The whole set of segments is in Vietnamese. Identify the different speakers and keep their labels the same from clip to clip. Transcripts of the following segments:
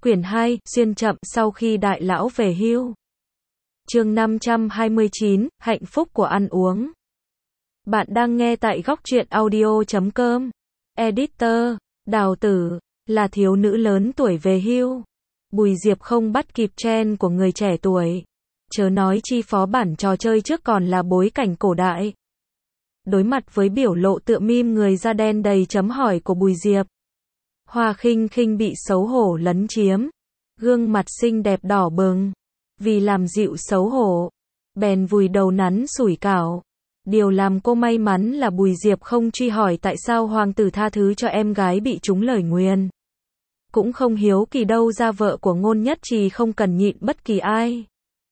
Speaker 1: Quyển 2, xuyên chậm sau khi đại lão về hưu. Chương 529, hạnh phúc của ăn uống. Bạn đang nghe tại góc truyện audio.com. Editor, Đào Tử, là thiếu nữ lớn tuổi về hưu. Bùi Diệp không bắt kịp trend của người trẻ tuổi. Chớ nói chi phó bản trò chơi trước còn là bối cảnh cổ đại. Đối mặt với biểu lộ tựa meme người da đen đầy chấm hỏi của Bùi Diệp, Hoa Khinh Khinh bị xấu hổ lấn chiếm. Gương mặt xinh đẹp đỏ bừng. Vì làm dịu xấu hổ, bèn vùi đầu nắn sủi cảo. Điều làm cô may mắn là Bùi Diệp không truy hỏi tại sao hoàng tử tha thứ cho em gái bị trúng lời nguyền. Cũng không hiếu kỳ đâu ra vợ của Ngôn Nhất Trì không cần nhịn bất kỳ ai.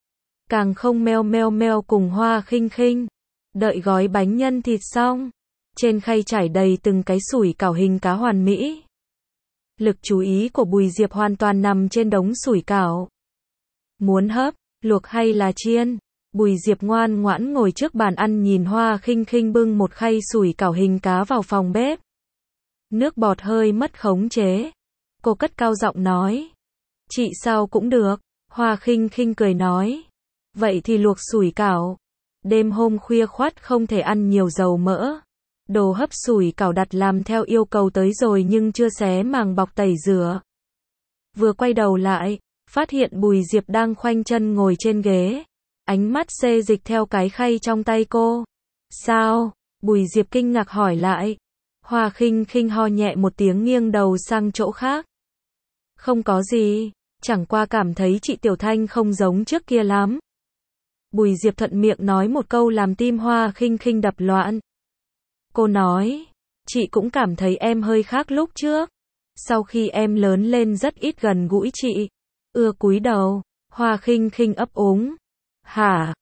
Speaker 1: Càng không meo meo meo cùng Hoa Khinh Khinh. Đợi gói bánh nhân thịt xong, trên khay trải đầy từng cái sủi cảo hình cá hoàn mỹ. Lực chú ý của Bùi Diệp hoàn toàn nằm trên đống sủi cảo. Muốn hấp, luộc hay là chiên? Bùi Diệp ngoan ngoãn ngồi trước bàn ăn nhìn Hoa Khinh Khinh bưng một khay sủi cảo hình cá vào phòng bếp. Nước bọt hơi mất khống chế. Cô cất cao giọng nói. Chị sao cũng được. Hoa Khinh Khinh cười nói. Vậy thì luộc sủi cảo. Đêm hôm khuya khoắt không thể ăn nhiều dầu mỡ. Đồ hấp sủi cảo đặt làm theo yêu cầu tới rồi nhưng chưa xé màng bọc tẩy rửa. Vừa quay đầu lại, phát hiện Bùi Diệp đang khoanh chân ngồi trên ghế. Ánh mắt xê dịch theo cái khay trong tay cô. Sao? Bùi Diệp kinh ngạc hỏi lại. Hoa Khinh Khinh ho nhẹ một tiếng nghiêng đầu sang chỗ khác. Không có gì, chẳng qua cảm thấy chị Tiểu Thanh không giống trước kia lắm. Bùi Diệp thuận miệng nói một câu làm tim Hoa Khinh Khinh đập loạn. Cô nói, chị cũng cảm thấy em hơi khác lúc trước. Sau khi em lớn lên rất ít gần gũi chị. Cúi đầu, Hoa Khinh Khinh ấp úng. Hả,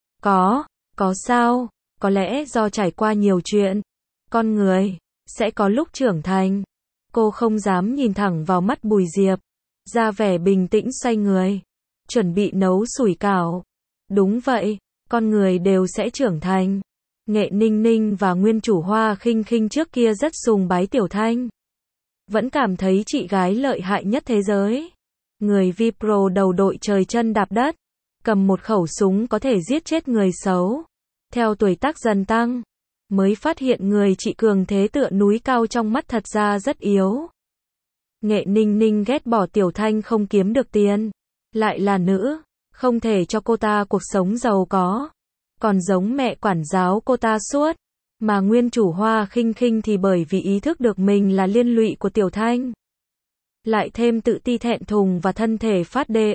Speaker 1: có sao? Có lẽ do trải qua nhiều chuyện. Con người, sẽ có lúc trưởng thành. Cô không dám nhìn thẳng vào mắt Bùi Diệp. Ra vẻ bình tĩnh xoay người. Chuẩn bị nấu sủi cảo. Đúng vậy, con người đều sẽ trưởng thành. Nghệ Ninh Ninh và nguyên chủ Hoa Khinh Khinh trước kia rất sùng bái Tiểu Thanh. Vẫn cảm thấy chị gái lợi hại nhất thế giới. Người Vi-Pro đầu đội trời chân đạp đất. Cầm một khẩu súng có thể giết chết người xấu. Theo tuổi tác dần tăng, mới phát hiện người chị cường thế tựa núi cao trong mắt thật ra rất yếu. Nghệ Ninh Ninh ghét bỏ Tiểu Thanh không kiếm được tiền. Lại là nữ, không thể cho cô ta cuộc sống giàu có. Còn giống mẹ quản giáo cô ta suốt. Mà nguyên chủ Hoa Khinh Khinh thì bởi vì ý thức được mình là liên lụy của Tiểu Thanh. Lại thêm tự ti thẹn thùng và thân thể phát đê,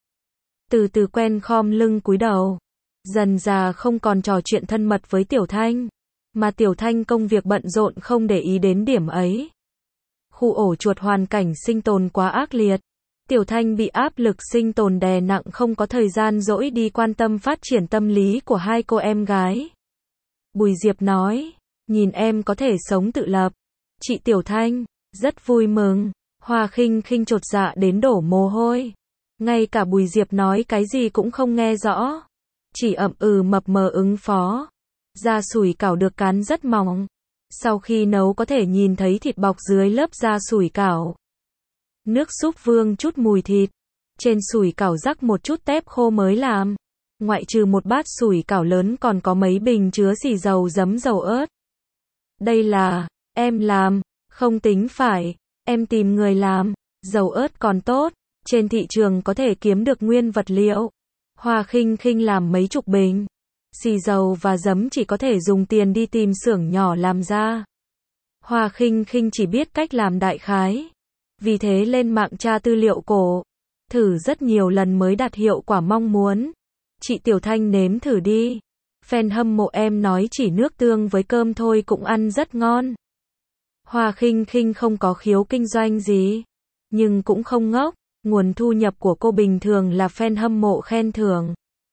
Speaker 1: từ từ quen khom lưng cúi đầu. Dần già không còn trò chuyện thân mật với Tiểu Thanh. Mà Tiểu Thanh công việc bận rộn không để ý đến điểm ấy. Khu ổ chuột hoàn cảnh sinh tồn quá ác liệt. Tiểu Thanh bị áp lực sinh tồn đè nặng không có thời gian rỗi đi quan tâm phát triển tâm lý của hai cô em gái. Bùi Diệp nói, nhìn em có thể sống tự lập. Chị Tiểu Thanh, rất vui mừng. Hoa Khinh Khinh chột dạ đến đổ mồ hôi. Ngay cả Bùi Diệp nói cái gì cũng không nghe rõ. Chỉ ậm mập mờ ứng phó. Da sủi cảo được cán rất mỏng. Sau khi nấu có thể nhìn thấy thịt bọc dưới lớp da sủi cảo. Nước súp vương chút mùi thịt. Trên sủi cảo rắc một chút tép khô mới làm. Ngoại trừ một bát sủi cảo lớn còn có mấy bình chứa xì dầu giấm dầu ớt. Đây là, em làm, không tính phải, em tìm người làm. Dầu ớt còn tốt, trên thị trường có thể kiếm được nguyên vật liệu. Hoa Khinh Khinh làm mấy chục bình. Xì dầu và giấm chỉ có thể dùng tiền đi tìm xưởng nhỏ làm ra. Hoa Khinh Khinh chỉ biết cách làm đại khái. Vì thế lên mạng tra tư liệu cổ. Thử rất nhiều lần mới đạt hiệu quả mong muốn. Chị Tiểu Thanh nếm thử đi. Fan hâm mộ em nói chỉ nước tương với cơm thôi cũng ăn rất ngon. Hoa Khinh Khinh không có khiếu kinh doanh gì. Nhưng cũng không ngốc. Nguồn thu nhập của cô bình thường là fan hâm mộ khen thưởng.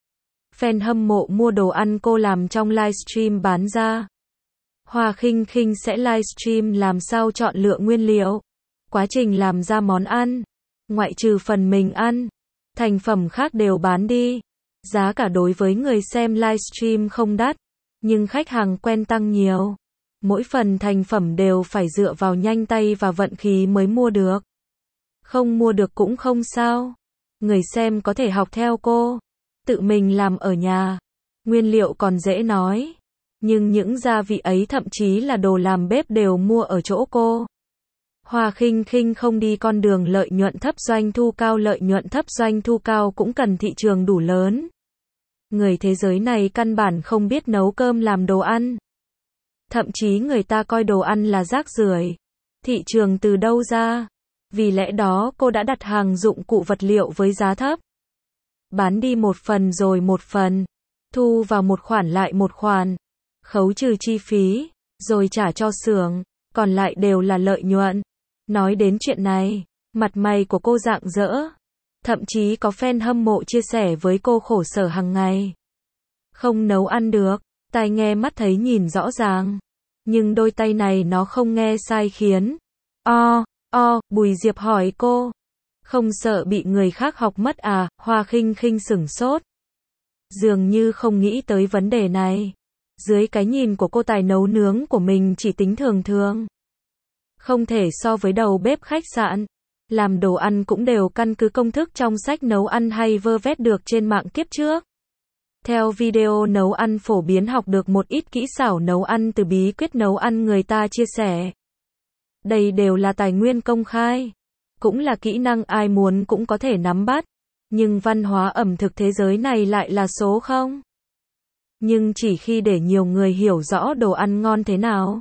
Speaker 1: Fan hâm mộ mua đồ ăn cô làm trong livestream bán ra. Hoa Khinh Khinh sẽ livestream làm sao chọn lựa nguyên liệu. Quá trình làm ra món ăn. Ngoại trừ phần mình ăn. Thành phẩm khác đều bán đi. Giá cả đối với người xem livestream không đắt. Nhưng khách hàng quen tăng nhiều. Mỗi phần thành phẩm đều phải dựa vào nhanh tay và vận khí mới mua được. Không mua được cũng không sao. Người xem có thể học theo cô. Tự mình làm ở nhà. Nguyên liệu còn dễ nói. Nhưng những gia vị ấy thậm chí là đồ làm bếp đều mua ở chỗ cô. Hoa Khinh Khinh không đi con đường lợi nhuận thấp doanh thu cao, lợi nhuận thấp doanh thu cao cũng cần thị trường đủ lớn. Người thế giới này căn bản không biết nấu cơm làm đồ ăn. Thậm chí người ta coi đồ ăn là rác rưởi. Thị trường từ đâu ra? Vì lẽ đó cô đã đặt hàng dụng cụ vật liệu với giá thấp. Bán đi một phần rồi một phần. Thu vào một khoản lại một khoản. Khấu trừ chi phí, rồi trả cho xưởng, còn lại đều là lợi nhuận. Nói đến chuyện này, mặt mày của cô rạng rỡ. Thậm chí có fan hâm mộ chia sẻ với cô khổ sở hàng ngày. Không nấu ăn được, tai nghe mắt thấy nhìn rõ ràng. Nhưng đôi tay này nó không nghe sai khiến. Bùi Diệp hỏi cô. Không sợ bị người khác học mất à? Hoa Khinh Khinh sửng sốt. Dường như không nghĩ tới vấn đề này. Dưới cái nhìn của cô, tài nấu nướng của mình chỉ tính thường thường. Không thể so với đầu bếp khách sạn. Làm đồ ăn cũng đều căn cứ công thức trong sách nấu ăn hay vơ vét được trên mạng kiếp trước. Theo video nấu ăn phổ biến, học được một ít kỹ xảo nấu ăn từ bí quyết nấu ăn người ta chia sẻ. Đây đều là tài nguyên công khai. Cũng là kỹ năng ai muốn cũng có thể nắm bắt. Nhưng văn hóa ẩm thực thế giới này lại là số không. Nhưng chỉ khi để nhiều người hiểu rõ đồ ăn ngon thế nào,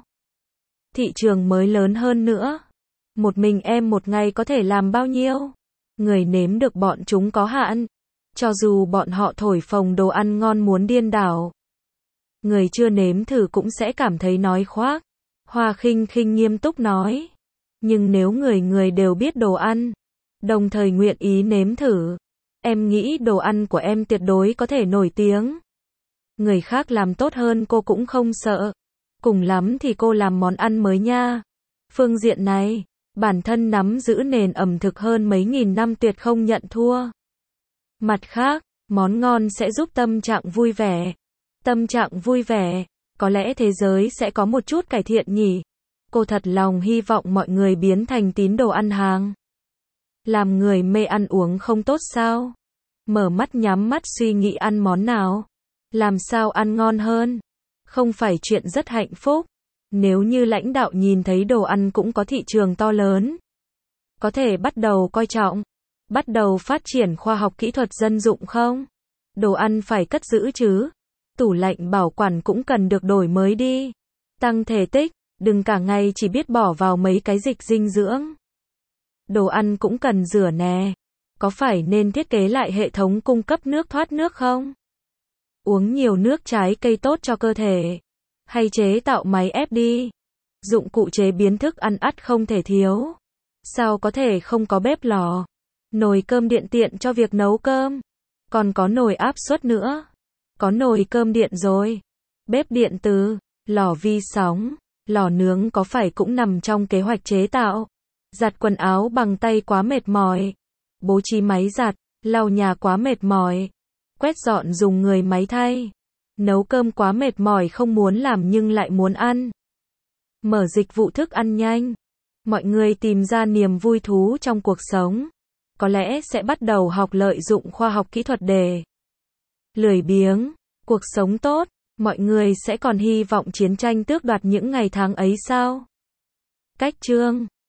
Speaker 1: thị trường mới lớn hơn nữa. Một mình em một ngày có thể làm bao nhiêu? Người nếm được bọn chúng có hạn. Cho dù bọn họ thổi phồng đồ ăn ngon muốn điên đảo, người chưa nếm thử cũng sẽ cảm thấy nói khoác. Hoa Khinh Khinh nghiêm túc nói. Nhưng nếu người đều biết đồ ăn, đồng thời nguyện ý nếm thử, em nghĩ đồ ăn của em tuyệt đối có thể nổi tiếng. Người khác làm tốt hơn cô cũng không sợ. Cùng lắm thì cô làm món ăn mới nha. Phương diện này, bản thân nắm giữ nền ẩm thực hơn mấy nghìn năm tuyệt không nhận thua. Mặt khác, món ngon sẽ giúp tâm trạng vui vẻ. Tâm trạng vui vẻ, có lẽ thế giới sẽ có một chút cải thiện nhỉ. Cô thật lòng hy vọng mọi người biến thành tín đồ ăn hàng. Làm người mê ăn uống không tốt sao? Mở mắt nhắm mắt suy nghĩ ăn món nào, làm sao ăn ngon hơn. Không phải chuyện rất hạnh phúc. Nếu như lãnh đạo nhìn thấy đồ ăn cũng có thị trường to lớn, có thể bắt đầu coi trọng, bắt đầu phát triển khoa học kỹ thuật dân dụng không? Đồ ăn phải cất giữ chứ. Tủ lạnh bảo quản cũng cần được đổi mới đi. Tăng thể tích, đừng cả ngày chỉ biết bỏ vào mấy cái dịch dinh dưỡng. Đồ ăn cũng cần rửa nè. Có phải nên thiết kế lại hệ thống cung cấp nước thoát nước không? Uống nhiều nước trái cây tốt cho cơ thể. Hay chế tạo máy ép đi. Dụng cụ chế biến thức ăn ắt không thể thiếu. Sao có thể không có bếp lò? Nồi cơm điện tiện cho việc nấu cơm. Còn có nồi áp suất nữa. Có nồi cơm điện rồi. Bếp điện từ, lò vi sóng, lò nướng có phải cũng nằm trong kế hoạch chế tạo? Giặt quần áo bằng tay quá mệt mỏi. Bố trí máy giặt, lau nhà quá mệt mỏi. Quét dọn dùng người máy thay. Nấu cơm quá mệt mỏi không muốn làm nhưng lại muốn ăn. Mở dịch vụ thức ăn nhanh. Mọi người tìm ra niềm vui thú trong cuộc sống. Có lẽ sẽ bắt đầu học lợi dụng khoa học kỹ thuật để lười biếng, cuộc sống tốt. Mọi người sẽ còn hy vọng chiến tranh tước đoạt những ngày tháng ấy sao? Cách chương